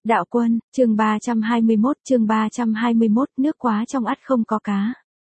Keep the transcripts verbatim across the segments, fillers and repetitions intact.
Đạo Quân, chương ba trăm hai mươi mốt, chương ba trăm hai mươi mốt, nước quá trong ắt không có cá.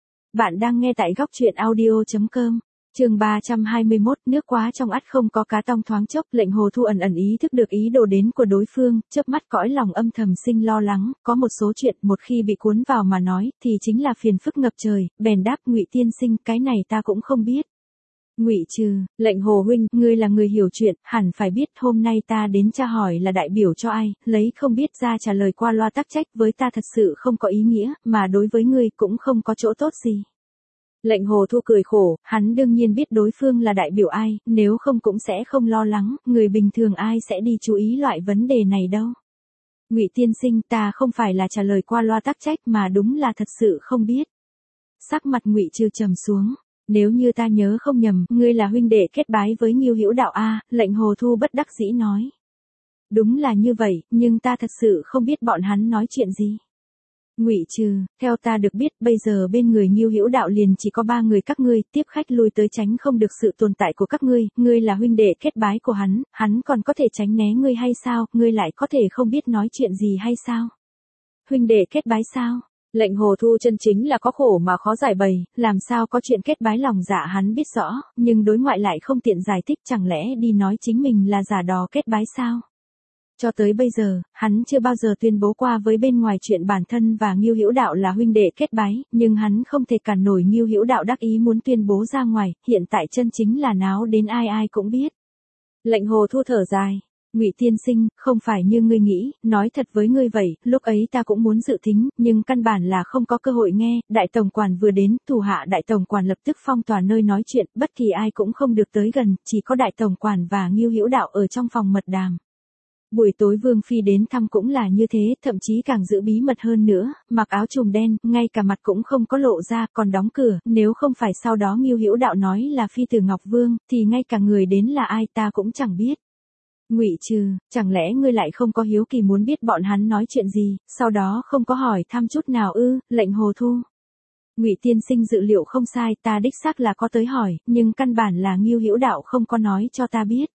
Bạn đang nghe tại góc truyện audio chấm com. Chương ba trăm hai mươi mốt, nước quá trong ắt không có cá. Tong thoáng chốc, Lệnh Hồ Thu ẩn ẩn ý thức được ý đồ đến của đối phương, chớp mắt cõi lòng âm thầm sinh lo lắng, có một số chuyện một khi bị cuốn vào mà nói, thì chính là phiền phức ngập trời, bèn đáp Ngụy tiên sinh, cái này ta cũng không biết. Ngụy Trừ, Lệnh Hồ huynh, ngươi là người hiểu chuyện, hẳn phải biết hôm nay ta đến tra hỏi là đại biểu cho ai, lấy không biết ra trả lời qua loa tắc trách với ta thật sự không có ý nghĩa, mà đối với ngươi cũng không có chỗ tốt gì. Lệnh Hồ Thu cười khổ, hắn đương nhiên biết đối phương là đại biểu ai, nếu không cũng sẽ không lo lắng, người bình thường ai sẽ đi chú ý loại vấn đề này đâu. Ngụy tiên sinh, ta không phải là trả lời qua loa tắc trách mà đúng là thật sự không biết. Sắc mặt Ngụy Trừ trầm xuống. Nếu như ta nhớ không nhầm, ngươi là huynh đệ kết bái với Ngưu Hữu Đạo a, Lệnh Hồ Thu bất đắc dĩ nói. Đúng là như vậy, nhưng ta thật sự không biết bọn hắn nói chuyện gì. Ngụy Trừ, theo ta được biết, bây giờ bên người Ngưu Hữu Đạo liền chỉ có ba người các ngươi, tiếp khách lui tới tránh không được sự tồn tại của các ngươi, ngươi là huynh đệ kết bái của hắn, hắn còn có thể tránh né ngươi hay sao, ngươi lại có thể không biết nói chuyện gì hay sao? Huynh đệ kết bái sao? Lệnh Hồ Thu chân chính là có khổ mà khó giải bày, làm sao có chuyện kết bái lòng dạ hắn biết rõ, nhưng đối ngoại lại không tiện giải thích, chẳng lẽ đi nói chính mình là giả đò kết bái sao? Cho tới bây giờ, hắn chưa bao giờ tuyên bố qua với bên ngoài chuyện bản thân và Ngưu Hữu Đạo là huynh đệ kết bái, nhưng hắn không thể cản nổi Ngưu Hữu Đạo đắc ý muốn tuyên bố ra ngoài, hiện tại chân chính là náo đến ai ai cũng biết. Lệnh Hồ Thu thở dài. Ngụy tiên sinh, không phải như ngươi nghĩ, nói thật với ngươi vậy, lúc ấy ta cũng muốn dự thính, nhưng căn bản là không có cơ hội nghe, đại tổng quản vừa đến, thủ hạ đại tổng quản lập tức phong tỏa nơi nói chuyện, bất kỳ ai cũng không được tới gần, chỉ có đại tổng quản và Ngưu Hữu Đạo ở trong phòng mật đàm. Buổi tối Vương Phi đến thăm cũng là như thế, thậm chí càng giữ bí mật hơn nữa, mặc áo trùm đen, ngay cả mặt cũng không có lộ ra, còn đóng cửa, nếu không phải sau đó Ngưu Hữu Đạo nói là Phi tử Ngọc Vương, thì ngay cả người đến là ai ta cũng chẳng biết. Ngụy Trừ, chẳng lẽ ngươi lại không có hiếu kỳ muốn biết bọn hắn nói chuyện gì, sau đó không có hỏi thăm chút nào ư? Lệnh Hồ Thu. Ngụy tiên sinh dự liệu không sai, ta đích xác là có tới hỏi, nhưng căn bản là Ngưu Hữu Đạo không có nói cho ta biết.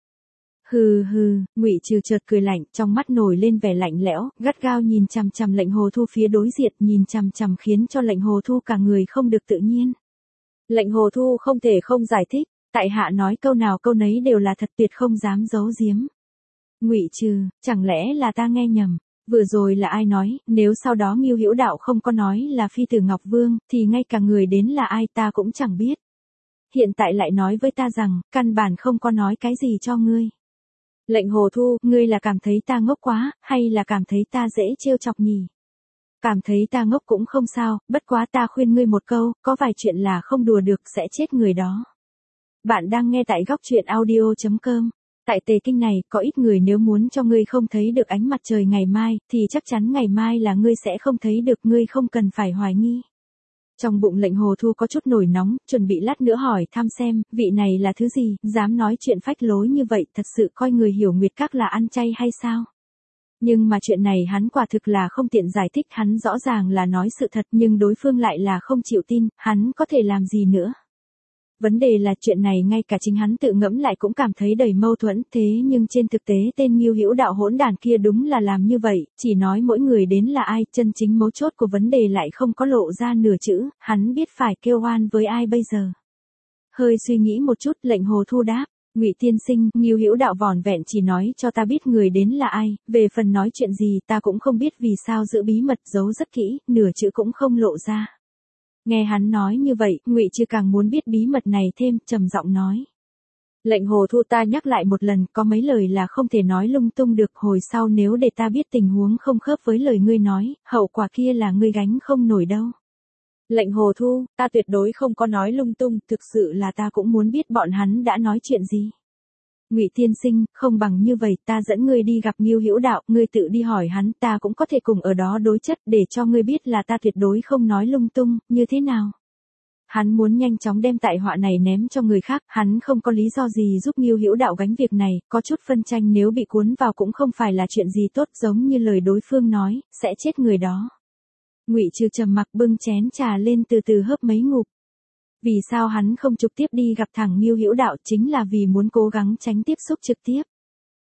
Hừ hừ, Ngụy Trừ chợt cười lạnh, trong mắt nổi lên vẻ lạnh lẽo, gắt gao nhìn chằm chằm Lệnh Hồ Thu phía đối diện, nhìn chằm chằm khiến cho Lệnh Hồ Thu cả người không được tự nhiên. Lệnh Hồ Thu không thể không giải thích, tại hạ nói câu nào câu nấy đều là thật, tuyệt không dám giấu giếm. Ngụy Trừ, chẳng lẽ là ta nghe nhầm, vừa rồi là ai nói, nếu sau đó Ngưu Hữu Đạo không có nói là Phi tử Ngọc Vương, thì ngay cả người đến là ai ta cũng chẳng biết. Hiện tại lại nói với ta rằng, căn bản không có nói cái gì cho ngươi. Lệnh Hồ Thu, ngươi là cảm thấy ta ngốc quá, hay là cảm thấy ta dễ trêu chọc nhỉ? Cảm thấy ta ngốc cũng không sao, bất quá ta khuyên ngươi một câu, có vài chuyện là không đùa được sẽ chết người đó. Bạn đang nghe tại góc truyện audio chấm com. Tại Tề Kinh này, có ít người nếu muốn cho ngươi không thấy được ánh mặt trời ngày mai, thì chắc chắn ngày mai là ngươi sẽ không thấy được, ngươi không cần phải hoài nghi. Trong bụng Lệnh Hồ Thu có chút nổi nóng, chuẩn bị lát nữa hỏi thăm xem, vị này là thứ gì, dám nói chuyện phách lối như vậy, thật sự coi người Hiểu Nguyệt Các là ăn chay hay sao? Nhưng mà chuyện này hắn quả thực là không tiện giải thích, hắn rõ ràng là nói sự thật nhưng đối phương lại là không chịu tin, hắn có thể làm gì nữa? Vấn đề là chuyện này ngay cả chính hắn tự ngẫm lại cũng cảm thấy đầy mâu thuẫn, thế nhưng trên thực tế tên Ngưu Hữu Đạo hỗn đản kia đúng là làm như vậy, chỉ nói mỗi người đến là ai, chân chính mấu chốt của vấn đề lại không có lộ ra nửa chữ, hắn biết phải kêu oan với ai bây giờ. Hơi suy nghĩ một chút, Lệnh Hồ Thu đáp, Ngụy tiên sinh, Ngưu Hữu Đạo vỏn vẹn chỉ nói cho ta biết người đến là ai, về phần nói chuyện gì ta cũng không biết vì sao giữ bí mật, giấu rất kỹ, nửa chữ cũng không lộ ra. Nghe hắn nói như vậy, Ngụy Trừ càng muốn biết bí mật này thêm, trầm giọng nói. Lệnh Hồ Thu, ta nhắc lại một lần, có mấy lời là không thể nói lung tung được, hồi sau nếu để ta biết tình huống không khớp với lời ngươi nói, hậu quả kia là ngươi gánh không nổi đâu. Lệnh Hồ Thu, ta tuyệt đối không có nói lung tung, thực sự là ta cũng muốn biết bọn hắn đã nói chuyện gì. Ngụy tiên sinh, không bằng như vậy, ta dẫn ngươi đi gặp Ngưu Hữu Đạo, ngươi tự đi hỏi hắn, ta cũng có thể cùng ở đó đối chất để cho ngươi biết là ta tuyệt đối không nói lung tung, như thế nào? Hắn muốn nhanh chóng đem tai họa này ném cho người khác, hắn không có lý do gì giúp Ngưu Hữu Đạo gánh việc này, có chút phân tranh nếu bị cuốn vào cũng không phải là chuyện gì tốt, giống như lời đối phương nói, sẽ chết người đó. Ngụy Trừ trầm mặc bưng chén trà lên từ từ hớp mấy ngụm. Vì sao hắn không trực tiếp đi gặp thẳng Ngưu Hữu Đạo, chính là vì muốn cố gắng tránh tiếp xúc trực tiếp.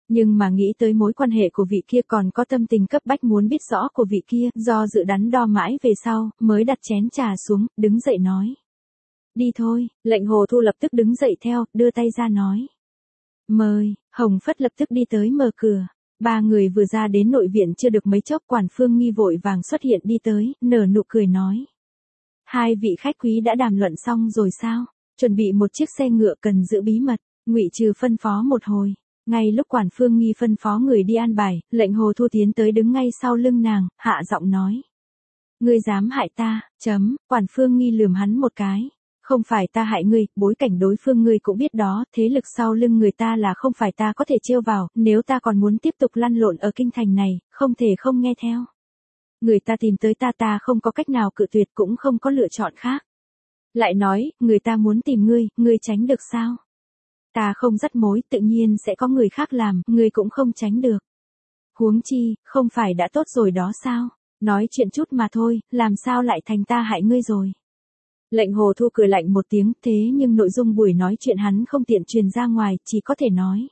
Nhưng mà nghĩ tới mối quan hệ của vị kia còn có tâm tình cấp bách muốn biết rõ của vị kia, do dự đắn đo mãi về sau, mới đặt chén trà xuống, đứng dậy nói. Đi thôi, lệnh Hồ Thu lập tức đứng dậy theo, đưa tay ra nói. Mời, Hồng Phất lập tức đi tới mở cửa. Ba người vừa ra đến nội viện chưa được mấy chốc, Quản Phương Nghi vội vàng xuất hiện đi tới, nở nụ cười nói. Hai vị khách quý đã đàm luận xong rồi sao? Chuẩn bị một chiếc xe ngựa cần giữ bí mật, Ngụy Trừ phân phó một hồi. Ngay lúc Quản Phương Nghi phân phó người đi an bài, lệnh Hồ Thu tiến tới đứng ngay sau lưng nàng, hạ giọng nói. Ngươi dám hại ta, chấm, Quản Phương Nghi lườm hắn một cái. Không phải ta hại ngươi, bối cảnh đối phương ngươi cũng biết đó, thế lực sau lưng người ta là không phải ta có thể trêu vào, nếu ta còn muốn tiếp tục lăn lộn ở kinh thành này, không thể không nghe theo. Người ta tìm tới ta ta không có cách nào cự tuyệt cũng không có lựa chọn khác. Lại nói, người ta muốn tìm ngươi, ngươi tránh được sao? Ta không dắt mối, tự nhiên sẽ có người khác làm, ngươi cũng không tránh được. Huống chi, không phải đã tốt rồi đó sao? Nói chuyện chút mà thôi, làm sao lại thành ta hại ngươi rồi? Lệnh Hồ Thu cười lạnh một tiếng, thế nhưng nội dung buổi nói chuyện hắn không tiện truyền ra ngoài, chỉ có thể nói.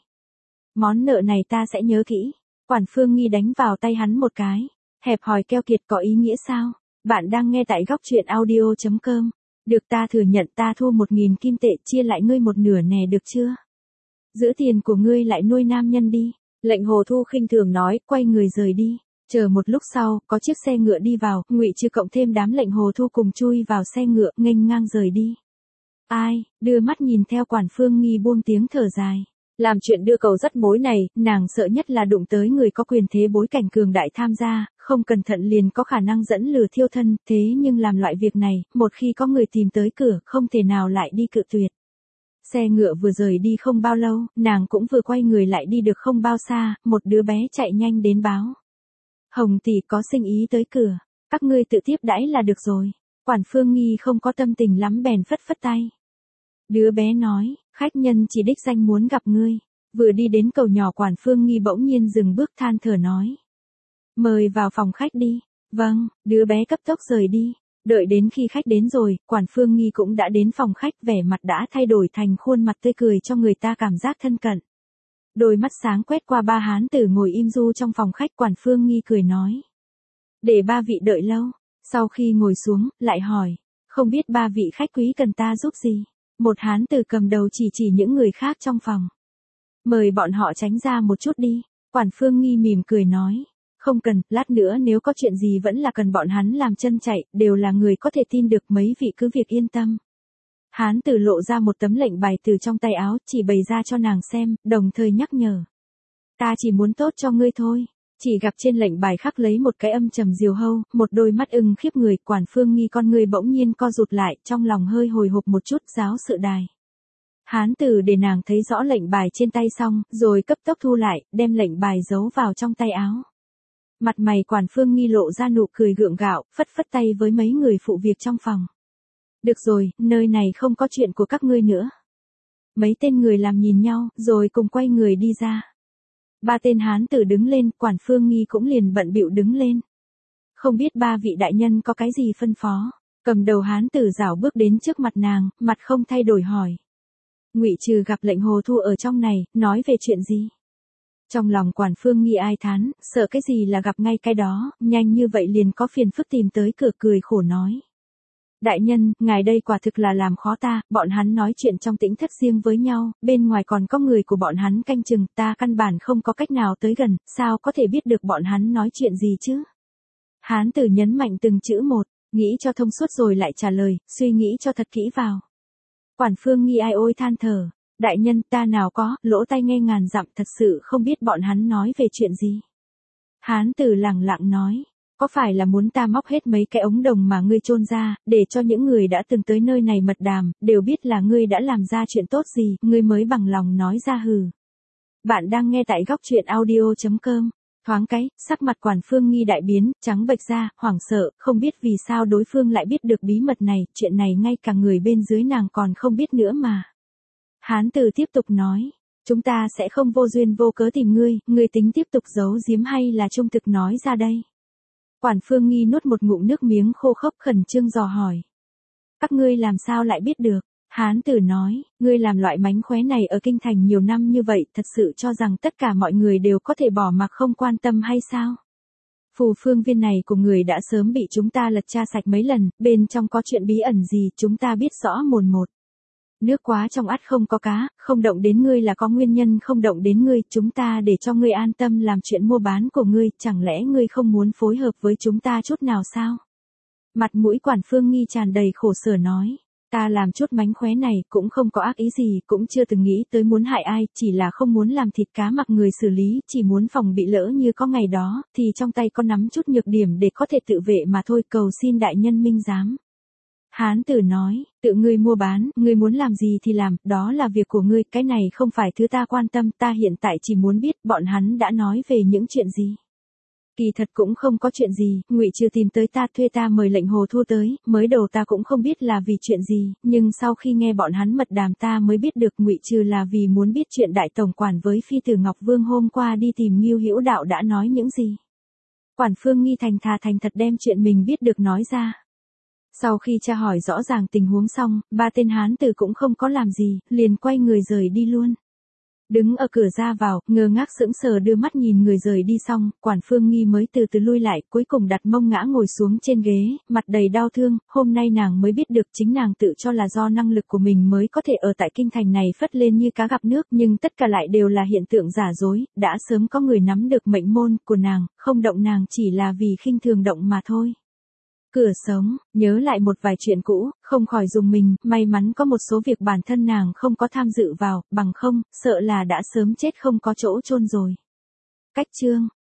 Món nợ này ta sẽ nhớ kỹ. Quản Phương Nghi đánh vào tay hắn một cái. Hẹp hòi keo kiệt có ý nghĩa sao? Bạn đang nghe tại góc truyện audio chấm com. Được, ta thừa nhận ta thu một nghìn kim tệ chia lại ngươi một nửa nè, được chưa? Giữ tiền của ngươi lại nuôi nam nhân đi. Lệnh Hồ Thu khinh thường nói, quay người rời đi. Chờ một lúc sau, có chiếc xe ngựa đi vào, Ngụy Trừ cộng thêm đám lệnh Hồ Thu cùng chui vào xe ngựa, nghênh ngang rời đi. Ai, đưa mắt nhìn theo Quản Phương Nghi buông tiếng thở dài. Làm chuyện đưa cầu dắt mối này, nàng sợ nhất là đụng tới người có quyền thế bối cảnh cường đại tham gia, không cẩn thận liền có khả năng dẫn lừa thiêu thân, thế nhưng làm loại việc này, một khi có người tìm tới cửa, không thể nào lại đi cự tuyệt. Xe ngựa vừa rời đi không bao lâu, nàng cũng vừa quay người lại đi được không bao xa, một đứa bé chạy nhanh đến báo. Hồng tỷ có sinh ý tới cửa, các ngươi tự tiếp đãi là được rồi. Quản Phương Nghi không có tâm tình lắm bèn phất phất tay. Đứa bé nói, khách nhân chỉ đích danh muốn gặp ngươi. Vừa đi đến cầu nhỏ, Quản Phương Nghi bỗng nhiên dừng bước than thở nói. Mời vào phòng khách đi. Vâng, đứa bé cấp tốc rời đi. Đợi đến khi khách đến rồi, Quản Phương Nghi cũng đã đến phòng khách, vẻ mặt đã thay đổi thành khuôn mặt tươi cười cho người ta cảm giác thân cận. Đôi mắt sáng quét qua ba hán tử ngồi im du trong phòng khách, Quản Phương Nghi cười nói. Để ba vị đợi lâu. Sau khi ngồi xuống, lại hỏi. Không biết ba vị khách quý cần ta giúp gì? Một hán tử cầm đầu chỉ chỉ những người khác trong phòng. Mời bọn họ tránh ra một chút đi. Quản Phương Nghi mỉm cười nói. Không cần, lát nữa nếu có chuyện gì vẫn là cần bọn hắn làm chân chạy, đều là người có thể tin được, mấy vị cứ việc yên tâm. Hán tử lộ ra một tấm lệnh bài từ trong tay áo, chỉ bày ra cho nàng xem, đồng thời nhắc nhở. Ta chỉ muốn tốt cho ngươi thôi. Chỉ gặp trên lệnh bài khắc lấy một cái âm trầm diều hâu, một đôi mắt ưng khiếp người. Quản Phương Nghi con người bỗng nhiên co rụt lại, trong lòng hơi hồi hộp một chút, giáo sự đài. Hán tử để nàng thấy rõ lệnh bài trên tay xong, rồi cấp tốc thu lại, đem lệnh bài giấu vào trong tay áo. Mặt mày Quản Phương Nghi lộ ra nụ cười gượng gạo, phất phất tay với mấy người phụ việc trong phòng. Được rồi, nơi này không có chuyện của các ngươi nữa. Mấy tên người làm nhìn nhau, rồi cùng quay người đi ra. Ba tên hán tử đứng lên, Quản Phương Nghi cũng liền bận bịu đứng lên. Không biết ba vị đại nhân có cái gì phân phó. Cầm đầu hán tử rảo bước đến trước mặt nàng, mặt không thay đổi hỏi. Ngụy Trừ gặp lệnh Hồ Thu ở trong này, nói về chuyện gì? Trong lòng Quản Phương Nghi ai thán, sợ cái gì là gặp ngay cái đó, nhanh như vậy liền có phiền phức tìm tới cửa, cười khổ nói. Đại nhân, ngài đây quả thực là làm khó ta, bọn hắn nói chuyện trong tĩnh thất riêng với nhau, bên ngoài còn có người của bọn hắn canh chừng, ta căn bản không có cách nào tới gần, sao có thể biết được bọn hắn nói chuyện gì chứ? Hán tử nhấn mạnh từng chữ một, nghĩ cho thông suốt rồi lại trả lời, suy nghĩ cho thật kỹ vào. Quản Phương Nghi ai ôi than thở, đại nhân ta nào có, lỗ tai nghe ngàn dặm, thật sự không biết bọn hắn nói về chuyện gì. Hán tử lẳng lặng nói. Có phải là muốn ta móc hết mấy cái ống đồng mà ngươi chôn ra, để cho những người đã từng tới nơi này mật đàm, đều biết là ngươi đã làm ra chuyện tốt gì, ngươi mới bằng lòng nói ra hừ. Bạn đang nghe tại góc truyện audio chấm com. Thoáng cái, sắc mặt Quản Phương Nghi đại biến, trắng bệch ra, hoảng sợ, không biết vì sao đối phương lại biết được bí mật này, chuyện này ngay cả người bên dưới nàng còn không biết nữa mà. Hán tử tiếp tục nói. Chúng ta sẽ không vô duyên vô cớ tìm ngươi, ngươi tính tiếp tục giấu giếm hay là trung thực nói ra đây? Quản Phương Nghi nuốt một ngụm nước miếng khô khốc, khẩn trương dò hỏi. Các ngươi làm sao lại biết được? Hán tử nói, ngươi làm loại mánh khóe này ở kinh thành nhiều năm như vậy, thật sự cho rằng tất cả mọi người đều có thể bỏ mặc không quan tâm hay sao? Phù phương viên này của người đã sớm bị chúng ta lật tra sạch mấy lần, bên trong có chuyện bí ẩn gì chúng ta biết rõ mồn một. Nước quá trong ắt không có cá, không động đến ngươi là có nguyên nhân không động đến ngươi, chúng ta để cho ngươi an tâm làm chuyện mua bán của ngươi, chẳng lẽ ngươi không muốn phối hợp với chúng ta chút nào sao? Mặt mũi Quản Phương Nghi tràn đầy khổ sở nói. Ta làm chút mánh khóe này cũng không có ác ý gì, cũng chưa từng nghĩ tới muốn hại ai, chỉ là không muốn làm thịt cá mặc người xử lý, chỉ muốn phòng bị lỡ như có ngày đó, thì trong tay có nắm chút nhược điểm để có thể tự vệ mà thôi, cầu xin đại nhân minh giám. Hán tử nói, tự ngươi mua bán, ngươi muốn làm gì thì làm, đó là việc của ngươi, cái này không phải thứ ta quan tâm, ta hiện tại chỉ muốn biết bọn hắn đã nói về những chuyện gì. Kỳ thật cũng không có chuyện gì, Ngụy Trừ tìm tới ta thuê ta mời lệnh Hồ Thu tới, mới đầu ta cũng không biết là vì chuyện gì, nhưng sau khi nghe bọn hắn mật đàm ta mới biết được Ngụy Trừ là vì muốn biết chuyện đại tổng quản với phi tử Ngọc Vương hôm qua đi tìm Ngưu Hữu Đạo đã nói những gì. Quản Phương Nghi thành thà thành thật đem chuyện mình biết được nói ra. Sau khi tra hỏi rõ ràng tình huống xong, ba tên hán tử cũng không có làm gì, liền quay người rời đi luôn. Đứng ở cửa ra vào, ngơ ngác sững sờ đưa mắt nhìn người rời đi xong, Quản Phương Nghi mới từ từ lui lại, cuối cùng đặt mông ngã ngồi xuống trên ghế, mặt đầy đau thương, hôm nay nàng mới biết được chính nàng tự cho là do năng lực của mình mới có thể ở tại kinh thành này phất lên như cá gặp nước, nhưng tất cả lại đều là hiện tượng giả dối, đã sớm có người nắm được mệnh môn của nàng, không động nàng chỉ là vì khinh thường động mà thôi. Cửa sống, nhớ lại một vài chuyện cũ, không khỏi dùng mình, may mắn có một số việc bản thân nàng không có tham dự vào, bằng không, sợ là đã sớm chết không có chỗ chôn rồi. Cách chương